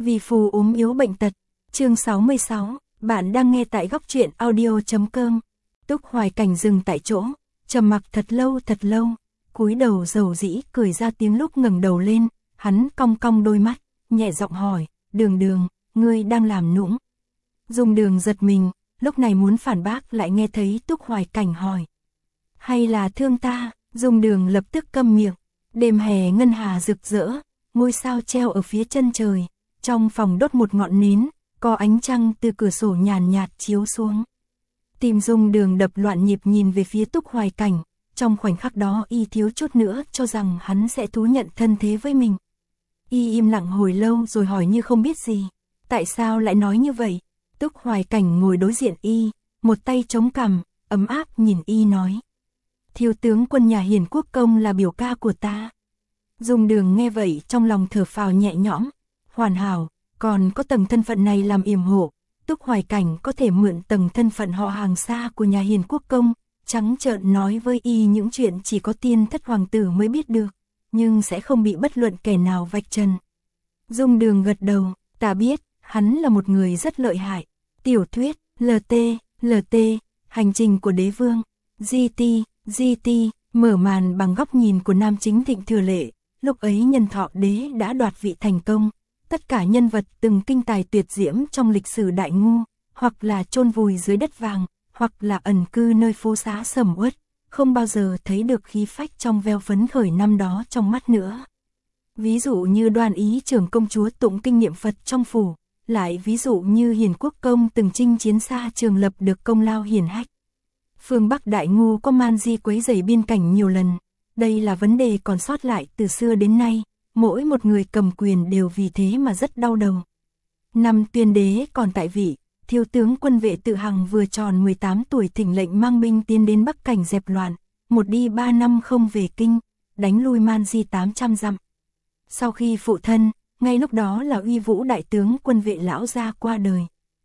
Vì phù ốm yếu bệnh tật. Chương 66, bạn đang nghe tại góc truyện audio.com. Túc Hoài Cảnh dừng tại chỗ, trầm mặc thật lâu, cúi đầu dầu dĩ cười ra tiếng lúc ngẩng đầu lên, hắn cong cong đôi mắt, nhẹ giọng hỏi, Đường, ngươi đang làm nũng. Dung Đường giật mình, lúc này muốn phản bác lại nghe thấy Túc Hoài Cảnh hỏi. Hay là thương ta? Dung Đường lập tức câm miệng. Đêm hè ngân hà rực rỡ, ngôi sao treo ở phía chân trời, trong phòng đốt một ngọn nến, có ánh trăng từ cửa sổ nhàn nhạt chiếu xuống. Tim Dung Đường đập loạn nhịp nhìn về phía Túc Hoài Cảnh, trong khoảnh khắc đó y thiếu chút nữa cho rằng hắn sẽ thú nhận thân thế với mình. Y im lặng hồi lâu rồi hỏi như không biết gì, tại sao lại nói như vậy? Túc Hoài Cảnh ngồi đối diện y, một tay chống cằm, ấm áp nhìn y nói. Thiếu tướng quân nhà Hiền Quốc Công là biểu ca của ta. Dung Đường nghe vậy trong lòng thở phào nhẹ nhõm, hoàn hảo, còn có tầng thân phận này làm yểm hộ, Túc Hoài Cảnh có thể mượn tầng thân phận họ hàng xa của nhà Hiền Quốc Công, trắng trợn nói với y những chuyện chỉ có tiên thất hoàng tử mới biết được, nhưng sẽ không bị bất luận kẻ nào vạch trần. Dung Đường gật đầu, ta biết, hắn là một người rất lợi hại. Tiểu thuyết, LT, hành trình của đế vương, GT, mở màn bằng góc nhìn của nam chính Thịnh Thừa Lệ, lúc ấy Nhân Thọ đế đã đoạt vị thành công, tất cả nhân vật từng kinh tài tuyệt diễm trong lịch sử Đại Ngu, hoặc là chôn vùi dưới đất vàng, hoặc là ẩn cư nơi phố xá sầm uất, không bao giờ thấy được khí phách trong veo phấn khởi năm đó trong mắt nữa. Ví dụ như Đoan Ý trưởng công chúa tụng kinh niệm Phật trong phủ, lại ví dụ như Hiền Quốc Công từng chinh chiến xa trường lập được công lao hiển hách. Phương Bắc Đại Ngu có man di quấy rầy biên cảnh nhiều lần, đây là vấn đề còn sót lại từ xưa đến nay, mỗi một người cầm quyền đều vì thế mà rất đau đầu. Năm Tuyên đế còn tại vị, thiếu tướng quân Vệ Tự Hằng vừa tròn 18 tuổi thỉnh lệnh mang binh tiến đến Bắc Cảnh dẹp loạn, một đi 3 năm không về kinh, đánh lui man di 800 dặm. Sau khi phụ thân, ngay lúc đó là uy vũ đại tướng quân Vệ lão gia qua đời.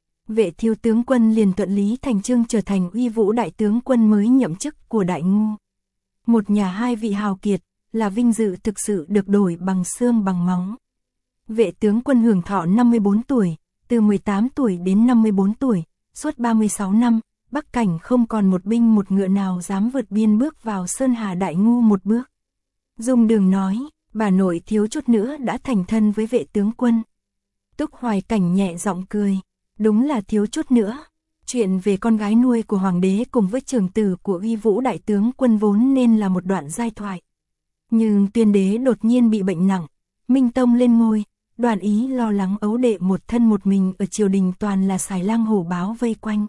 Vệ thiếu tướng quân liền thuận lý thành chương trở thành uy vũ đại tướng quân mới nhậm chức của Đại Ngu. Một nhà hai vị hào kiệt, là vinh dự thực sự được đổi bằng xương bằng máu. Vệ tướng quân hưởng thọ 54 tuổi, từ 18 tuổi đến 54 tuổi, suốt 36 năm, Bắc Cảnh không còn một binh một ngựa nào dám vượt biên bước vào Sơn Hà Đại Ngu một bước. Dung Đường nói, bà nội thiếu chút nữa đã thành thân với vệ tướng quân. Túc Hoài Cảnh nhẹ giọng cười, đúng là thiếu chút nữa. Chuyện về con gái nuôi của hoàng đế cùng với trưởng tử của uy vũ đại tướng quân vốn nên là một đoạn giai thoại. Nhưng Tuyên đế đột nhiên bị bệnh nặng, Minh Tông lên ngôi, Đoan Ý lo lắng ấu đệ một thân một mình ở triều đình toàn là xài lang hổ báo vây quanh.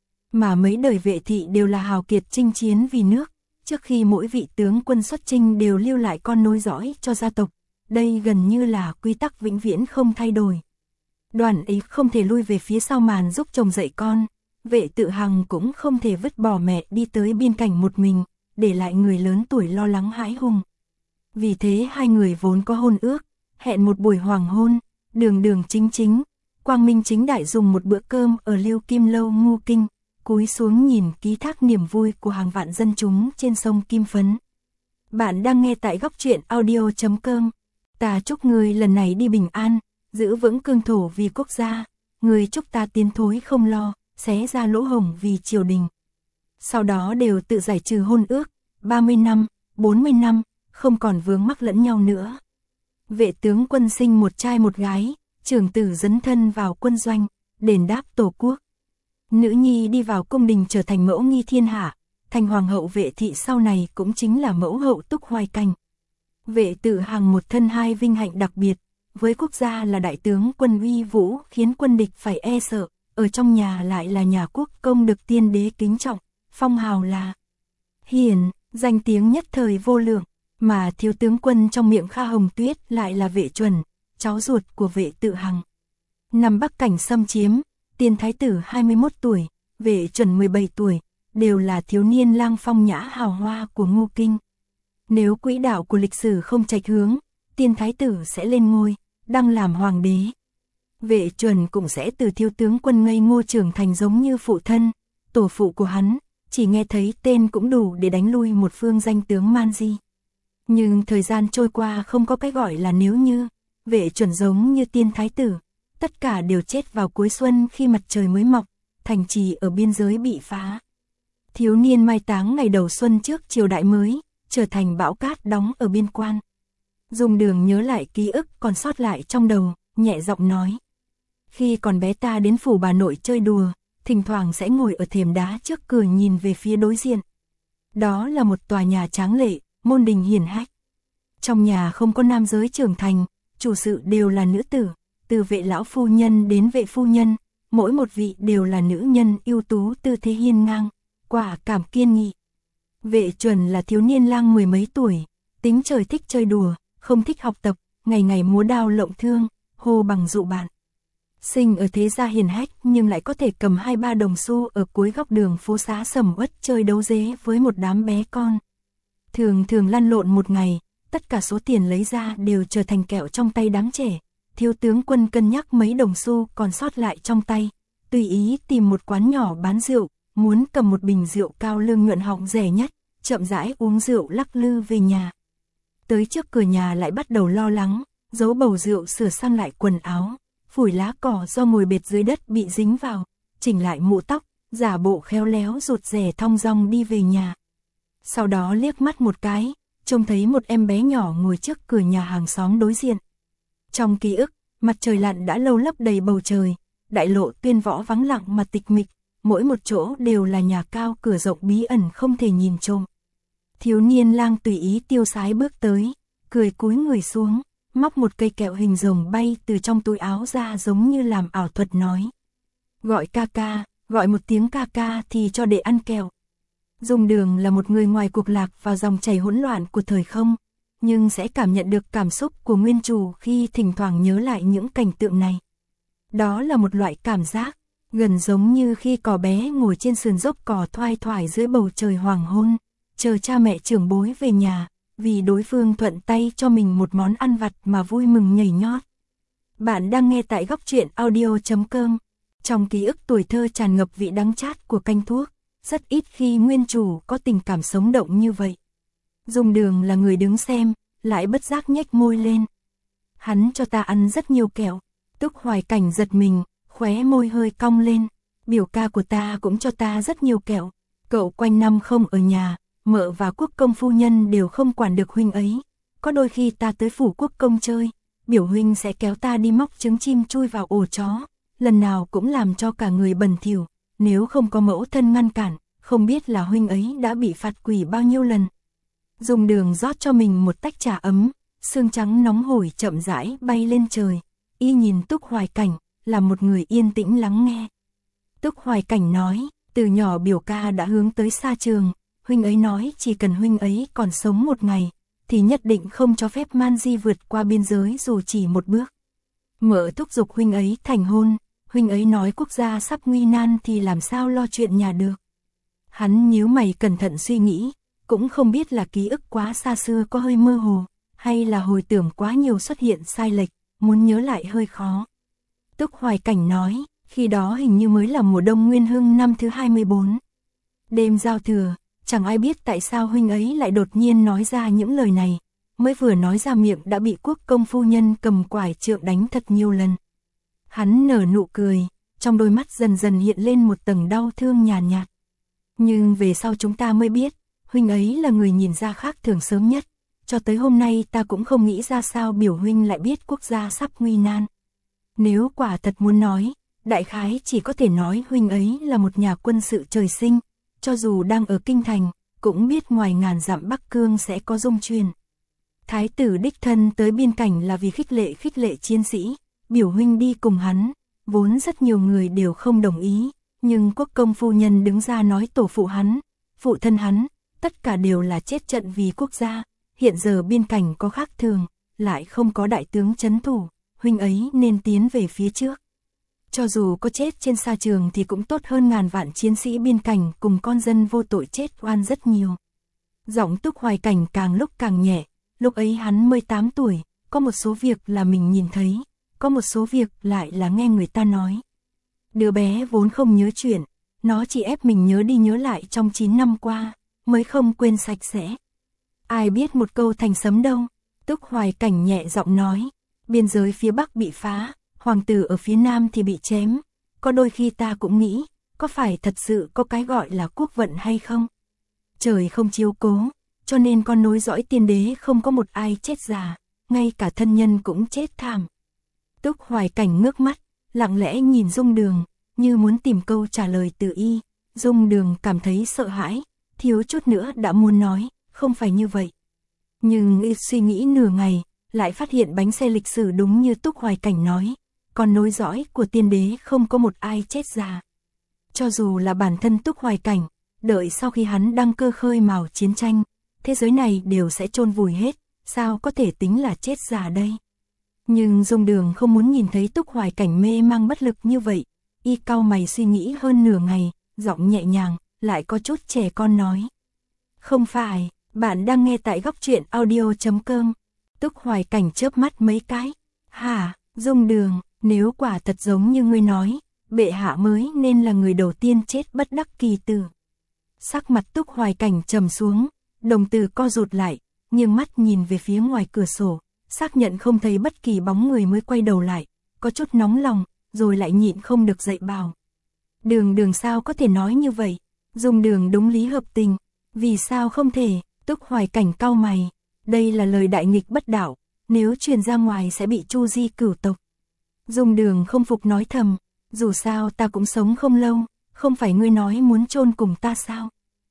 Mà mấy đời Vệ thị đều là hào kiệt chinh chiến vì nước, trước khi mỗi vị tướng quân xuất chinh đều lưu lại con nối dõi cho gia tộc, đây gần như là quy tắc vĩnh viễn không thay đổi. Đoan Ý không thể lui về phía sau màn giúp chồng dạy con, Vệ Tự Hằng cũng không thể vứt bỏ mẹ đi tới biên cảnh một mình, để lại người lớn tuổi lo lắng hãi hùng. Vì thế hai người vốn có hôn ước, hẹn một buổi hoàng hôn, đường chính, quang minh chính đại dùng một bữa cơm ở Liêu Kim Lâu Ngu Kinh, cúi xuống nhìn ký thác niềm vui của hàng vạn dân chúng trên sông Kim Phấn. Bạn đang nghe tại góc truyện audio.com. Ta chúc ngươi lần này đi bình an, giữ vững cương thổ vì quốc gia, ngươi chúc ta tiến thối không lo, xé ra lỗ hổng vì triều đình. Sau đó đều tự giải trừ hôn ước, 30 năm, 40 năm, không còn vướng mắc lẫn nhau nữa. Vệ tướng quân sinh một trai một gái, trưởng tử dấn thân vào quân doanh, đền đáp tổ quốc. Nữ nhi đi vào cung đình trở thành mẫu nghi thiên hạ, thành hoàng hậu Vệ thị sau này cũng chính là mẫu hậu Túc Hoài Cảnh. Vệ Tự Hằng một thân hai vinh hạnh đặc biệt, với quốc gia là đại tướng quân uy vũ khiến quân địch phải e sợ, ở trong nhà lại là nhà quốc công được tiên đế kính trọng, phong hào là Hiền, danh tiếng nhất thời vô lượng. Mà thiếu tướng quân trong miệng Kha Hồng Tuyết lại là Vệ Chuẩn, cháu ruột của Vệ Tự Hằng. Năm Bắc Cảnh xâm chiếm, Tiên Thái tử 21 tuổi, Vệ Chuẩn 17 tuổi, đều là thiếu niên lang phong nhã hào hoa của Ngu Kinh. Nếu quỹ đạo của lịch sử không chệch hướng, Tiên Thái tử sẽ lên ngôi, đăng làm hoàng đế. Vệ Chuẩn cũng sẽ từ thiếu tướng quân ngây ngô trưởng thành giống như phụ thân, tổ phụ của hắn, chỉ nghe thấy tên cũng đủ để đánh lui một phương danh tướng man di. Nhưng thời gian trôi qua không có cái gọi là nếu như, Vệ Chuẩn giống như Tiên Thái tử, tất cả đều chết vào cuối xuân khi mặt trời mới mọc, thành trì ở biên giới bị phá. Thiếu niên mai táng ngày đầu xuân trước triều đại mới, trở thành bão cát đóng ở biên quan. Dung Đường nhớ lại ký ức còn sót lại trong đầu, nhẹ giọng nói. Khi còn bé ta đến phủ bà nội chơi đùa, thỉnh thoảng sẽ ngồi ở thềm đá trước cửa nhìn về phía đối diện. Đó là một tòa nhà tráng lệ, môn đình hiển hách. Trong nhà không có nam giới trưởng thành, chủ sự đều là nữ tử, từ vệ lão phu nhân đến vệ phu nhân, mỗi một vị đều là nữ nhân ưu tú tư thế hiên ngang, quả cảm kiên nghị. Vệ Chuẩn là thiếu niên lang mười mấy tuổi, tính trời thích chơi đùa, không thích học tập, ngày ngày múa đao lộng thương, hô bằng dụ bạn. Sinh ở thế gia hiền hách nhưng lại có thể cầm 2-3 đồng xu ở cuối góc đường phố xá sầm uất chơi đấu dế với một đám bé con. Thường thường lăn lộn một ngày, tất cả số tiền lấy ra đều trở thành kẹo trong tay đám trẻ. Thiếu tướng Quân cân nhắc mấy đồng xu còn sót lại trong tay, tùy ý tìm một quán nhỏ bán rượu, muốn cầm một bình rượu cao lương nhuận họng rẻ nhất, chậm rãi uống rượu lắc lư về nhà. Tới trước cửa nhà lại bắt đầu lo lắng, giấu bầu rượu sửa sang lại quần áo, phủi lá cỏ do ngồi bệt dưới đất bị dính vào, chỉnh lại mũ tóc, giả bộ khéo léo rụt rè thong dong đi về nhà. Sau đó liếc mắt một cái, trông thấy một em bé nhỏ ngồi trước cửa nhà hàng xóm đối diện. Trong ký ức, mặt trời lặn đã lâu lấp đầy bầu trời, đại lộ Tuyên Võ vắng lặng mà tịch mịch, mỗi một chỗ đều là nhà cao cửa rộng bí ẩn không thể nhìn trộm. Thiếu niên lang tùy ý tiêu sái bước tới, cười cúi người xuống, móc một cây kẹo hình rồng bay từ trong túi áo ra giống như làm ảo thuật nói. Gọi ca ca, gọi một tiếng ca ca thì cho để ăn kẹo. Dung Đường là một người ngoài cuộc lạc vào dòng chảy hỗn loạn của thời không, nhưng sẽ cảm nhận được cảm xúc của nguyên chủ khi thỉnh thoảng nhớ lại những cảnh tượng này. Đó là một loại cảm giác, gần giống như khi cò bé ngồi trên sườn dốc cỏ thoai thoải dưới bầu trời hoàng hôn, chờ cha mẹ trưởng bối về nhà, vì đối phương thuận tay cho mình một món ăn vặt mà vui mừng nhảy nhót. Bạn đang nghe tại góc truyện audio.com. Trong ký ức tuổi thơ tràn ngập vị đắng chát của canh thuốc, rất ít khi nguyên chủ có tình cảm sống động như vậy. Dung Đường là người đứng xem, lại bất giác nhếch môi lên. Hắn cho ta ăn rất nhiều kẹo. Túc Hoài Cảnh giật mình, khóe môi hơi cong lên. Biểu ca của ta cũng cho ta rất nhiều kẹo. Cậu quanh năm không ở nhà, mợ và quốc công phu nhân đều không quản được huynh ấy. Có đôi khi ta tới phủ quốc công chơi, biểu huynh sẽ kéo ta đi móc trứng chim chui vào ổ chó. Lần nào cũng làm cho cả người bẩn thỉu. Nếu không có mẫu thân ngăn cản, không biết là huynh ấy đã bị phạt quỷ bao nhiêu lần. Dung Đường rót cho mình một tách trà ấm, sương trắng nóng hổi chậm rãi bay lên trời. Y nhìn Túc Hoài Cảnh, là một người yên tĩnh lắng nghe. Túc Hoài Cảnh nói, từ nhỏ biểu ca đã hướng tới xa trường, huynh ấy nói chỉ cần huynh ấy còn sống một ngày, thì nhất định không cho phép man di vượt qua biên giới dù chỉ một bước. Mợ thúc giục huynh ấy thành hôn, huynh ấy nói quốc gia sắp nguy nan thì làm sao lo chuyện nhà được. Hắn nhíu mày cẩn thận suy nghĩ, cũng không biết là ký ức quá xa xưa có hơi mơ hồ, hay là hồi tưởng quá nhiều xuất hiện sai lệch, muốn nhớ lại hơi khó. Túc Hoài Cảnh nói, khi đó hình như mới là mùa đông Nguyên Hưng năm thứ 24. Đêm giao thừa, chẳng ai biết tại sao huynh ấy lại đột nhiên nói ra những lời này, mới vừa nói ra miệng đã bị quốc công phu nhân cầm quải trượng đánh thật nhiều lần. Hắn nở nụ cười, trong đôi mắt dần dần hiện lên một tầng đau thương nhàn nhạt. Nhưng về sau chúng ta mới biết, huynh ấy là người nhìn ra khác thường sớm nhất. Cho tới hôm nay ta cũng không nghĩ ra sao biểu huynh lại biết quốc gia sắp nguy nan. Nếu quả thật muốn nói, đại khái chỉ có thể nói huynh ấy là một nhà quân sự trời sinh. Cho dù đang ở kinh thành, cũng biết ngoài ngàn dặm Bắc Cương sẽ có dung truyền. Thái tử đích thân tới biên cảnh là vì khích lệ chiến sĩ, biểu huynh đi cùng hắn, vốn rất nhiều người đều không đồng ý, nhưng quốc công phu nhân đứng ra nói tổ phụ hắn, phụ thân hắn, tất cả đều là chết trận vì quốc gia, hiện giờ biên cảnh có khác thường, lại không có đại tướng trấn thủ, huynh ấy nên tiến về phía trước. Cho dù có chết trên sa trường thì cũng tốt hơn ngàn vạn chiến sĩ biên cảnh cùng con dân vô tội chết oan rất nhiều. Giọng Túc Hoài Cảnh càng lúc càng nhẹ, lúc ấy hắn 18 tuổi, có một số việc là mình nhìn thấy, có một số việc lại là nghe người ta nói. Đứa bé vốn không nhớ chuyện, nó chỉ ép mình nhớ đi nhớ lại trong 9 năm qua, mới không quên sạch sẽ. Ai biết một câu thành sấm đâu, Túc Hoài Cảnh nhẹ giọng nói, biên giới phía Bắc bị phá, hoàng tử ở phía nam thì bị chém, có đôi khi ta cũng nghĩ, có phải thật sự có cái gọi là quốc vận hay không? Trời không chiếu cố, cho nên con nối dõi tiên đế không có một ai chết già, ngay cả thân nhân cũng chết thảm. Túc Hoài Cảnh ngước mắt, lặng lẽ nhìn Dung Đường, như muốn tìm câu trả lời từ y. Dung Đường cảm thấy sợ hãi, thiếu chút nữa đã muốn nói, không phải như vậy. Nhưng y suy nghĩ nửa ngày, lại phát hiện bánh xe lịch sử đúng như Túc Hoài Cảnh nói, còn nối dõi của tiên đế không có một ai chết già. Cho dù là bản thân Túc Hoài Cảnh, đợi sau khi hắn đăng cơ khơi mào chiến tranh, thế giới này đều sẽ chôn vùi hết, sao có thể tính là chết già đây? Nhưng Dung Đường không muốn nhìn thấy Túc Hoài Cảnh mê mang bất lực như vậy, y cau mày suy nghĩ hơn nửa ngày, giọng nhẹ nhàng, lại có chút trẻ con nói. Không phải, bạn đang nghe tại góc truyện audio.com. Túc Hoài Cảnh chớp mắt mấy cái. Hả, Dung Đường, nếu quả thật giống như ngươi nói, bệ hạ mới nên là người đầu tiên chết bất đắc kỳ tử. Sắc mặt Túc Hoài Cảnh trầm xuống, đồng tử co rụt lại, nhưng mắt nhìn về phía ngoài cửa sổ, xác nhận không thấy bất kỳ bóng người mới quay đầu lại, có chút nóng lòng, rồi lại nhịn không được dậy bảo. Đường sao có thể nói như vậy? Dung Đường đúng lý hợp tình, vì sao không thể? Túc Hoài Cảnh cau mày, đây là lời đại nghịch bất đạo, nếu truyền ra ngoài sẽ bị chu di cửu tộc. Dung Đường không phục nói thầm, dù sao ta cũng sống không lâu, không phải ngươi nói muốn chôn cùng ta sao?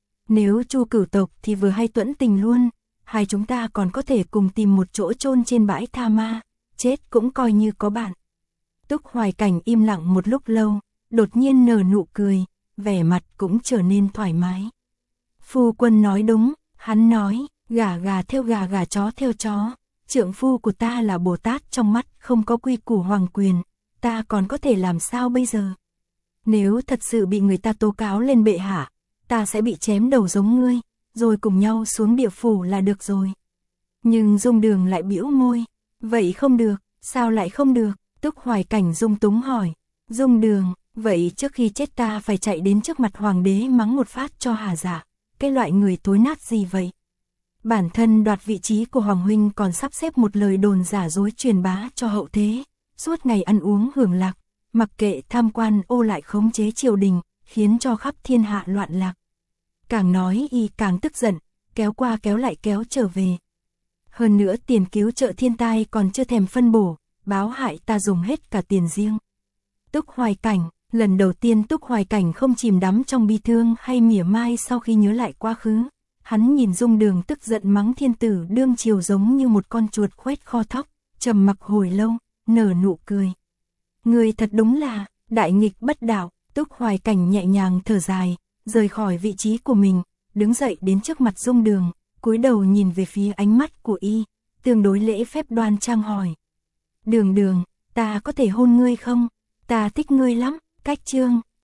Nếu chu cửu tộc thì vừa hay tuẫn tình luôn, hai chúng ta còn có thể cùng tìm một chỗ chôn trên bãi tha ma, chết cũng coi như có bạn. Túc Hoài Cảnh im lặng một lúc lâu, đột nhiên nở nụ cười, vẻ mặt cũng trở nên thoải mái. Phu quân nói đúng, hắn nói, gà theo gà chó theo chó, trượng phu của ta là Bồ Tát trong mắt không có quy củ hoàng quyền, ta còn có thể làm sao bây giờ? Nếu thật sự bị người ta tố cáo lên bệ hạ, ta sẽ bị chém đầu giống ngươi, rồi cùng nhau xuống địa phủ là được rồi. Nhưng Dung Đường lại bĩu môi, vậy không được, sao lại không được? Túc Hoài Cảnh dung túng hỏi, Dung Đường, vậy trước khi chết ta phải chạy đến trước mặt hoàng đế mắng một phát cho hả dạ, cái loại người tối nát gì vậy? Bản thân đoạt vị trí của Hoàng huynh còn sắp xếp một lời đồn giả dối truyền bá cho hậu thế, suốt ngày ăn uống hưởng lạc, mặc kệ tham quan ô lại khống chế triều đình, khiến cho khắp thiên hạ loạn lạc. Càng nói y càng tức giận, kéo qua kéo lại kéo trở về. Hơn nữa tiền cứu trợ thiên tai còn chưa thèm phân bổ, báo hại ta dùng hết cả tiền riêng. Túc Hoài Cảnh, lần đầu tiên Túc Hoài Cảnh không chìm đắm trong bi thương hay mỉa mai sau khi nhớ lại quá khứ. Hắn nhìn Dung Đường tức giận mắng thiên tử đương triều giống như một con chuột khoét kho thóc, trầm mặc hồi lâu, nở nụ cười. Người thật đúng là, đại nghịch bất đạo. Túc Hoài Cảnh nhẹ nhàng thở dài, rời khỏi vị trí của mình, đứng dậy đến trước mặt Dung Đường, cúi đầu nhìn về phía ánh mắt của y, tương đối lễ phép đoan trang hỏi. Đường, ta có thể hôn ngươi không? Ta thích ngươi lắm. Cách chương